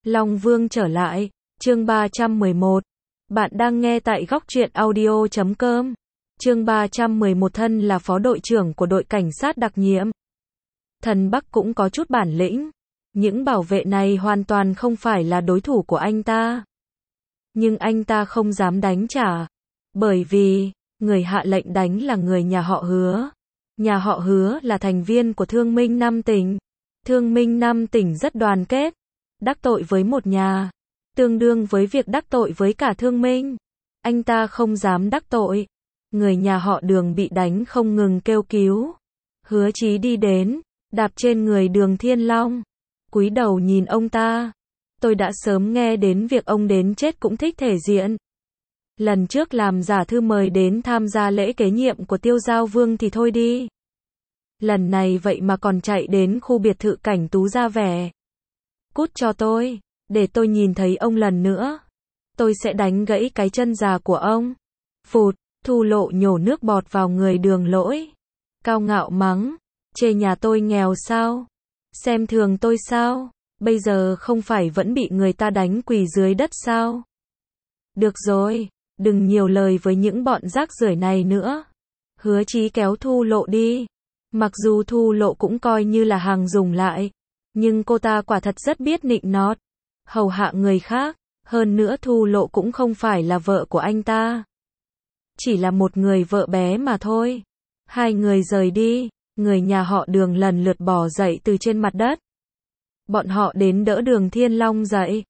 Long Vương trở lại, chương 311. Bạn đang nghe tại góc truyện audio.com. Chương 311. Thân là phó đội trưởng của đội cảnh sát đặc nhiệm. Thần Bắc cũng có chút bản lĩnh. Những bảo vệ này hoàn toàn không phải là đối thủ của anh ta. Nhưng anh ta không dám đánh trả. Bởi vì, người hạ lệnh đánh là người nhà họ Hứa. Nhà họ Hứa là thành viên của Thương Minh Năm tỉnh. Thương Minh Năm tỉnh rất đoàn kết. Đắc tội với một nhà, tương đương với việc đắc tội với cả Thương Minh. Anh ta không dám đắc tội. Người nhà họ Đường bị đánh không ngừng kêu cứu. Hứa Chí đi đến, đạp trên người Đường Thiên Long, cúi đầu nhìn ông ta. Tôi đã sớm nghe đến việc ông đến chết cũng thích thể diện. Lần trước làm giả thư mời đến tham gia lễ kế nhiệm của Tiêu Giao Vương thì thôi đi. Lần này vậy mà còn chạy đến khu biệt thự Cảnh Tú ra vẻ. Cút cho tôi, để tôi nhìn thấy ông lần nữa. Tôi sẽ đánh gãy cái chân già của ông. Phụt, Thu Lộ nhổ nước bọt vào người Đường Lỗi. Cao ngạo mắng, chê nhà tôi nghèo sao? Xem thường tôi sao? Bây giờ không phải vẫn bị người ta đánh quỳ dưới đất sao? Được rồi, đừng nhiều lời với những bọn rác rưởi này nữa. Hứa Chí kéo Thu Lộ đi. Mặc dù Thu Lộ cũng coi như là hàng dùng lại, nhưng cô ta quả thật rất biết nịnh nót, hầu hạ người khác. Hơn nữa Thu Lộ cũng không phải là vợ của anh ta, chỉ là một người vợ bé mà thôi. Hai người rời đi, người nhà họ Đường lần lượt bò dậy từ trên mặt đất. Bọn họ đến đỡ Đường Thiên Long dậy.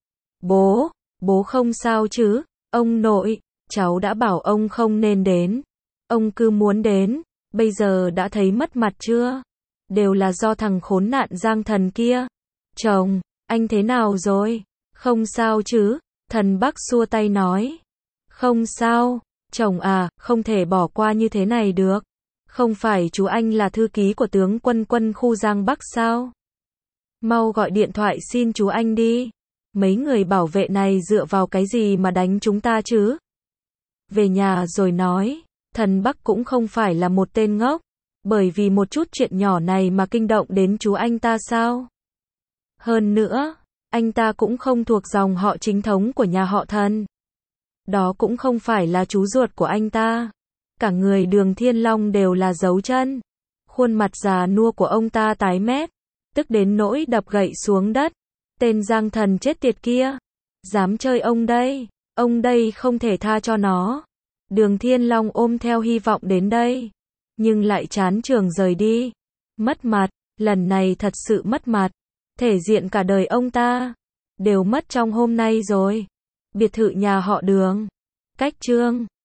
Bố không sao chứ? Ông nội, cháu đã bảo ông không nên đến. Ông cứ muốn đến, bây giờ đã thấy mất mặt chưa? Đều là do thằng khốn nạn Giang Thần kia. Chồng, anh thế nào rồi? Không sao chứ? Thần Bắc xua tay nói. Không sao, chồng à, không thể bỏ qua như thế này được. Không phải chú anh là thư ký của tướng quân quân khu Giang Bắc sao? Mau gọi điện thoại xin chú anh đi. Mấy người bảo vệ này dựa vào cái gì mà đánh chúng ta chứ? Về nhà rồi nói. Thần Bắc cũng không phải là một tên ngốc. Bởi vì một chút chuyện nhỏ này mà kinh động đến chú anh ta sao? Hơn nữa, anh ta cũng không thuộc dòng họ chính thống của nhà họ Thần. Đó cũng không phải là chú ruột của anh ta. Cả người Đường Thiên Long đều là dấu chân. Khuôn mặt già nua của ông ta tái mét, tức đến nỗi đập gậy xuống đất. Tên Giang Thần chết tiệt kia, dám chơi ông đây không thể tha cho nó. Đường Thiên Long ôm theo hy vọng đến đây, nhưng lại chán trường rời đi. Mất mặt, lần này thật sự mất mặt. Thể diện cả đời ông ta đều mất trong hôm nay rồi. Biệt thự nhà họ Đường. Cách chương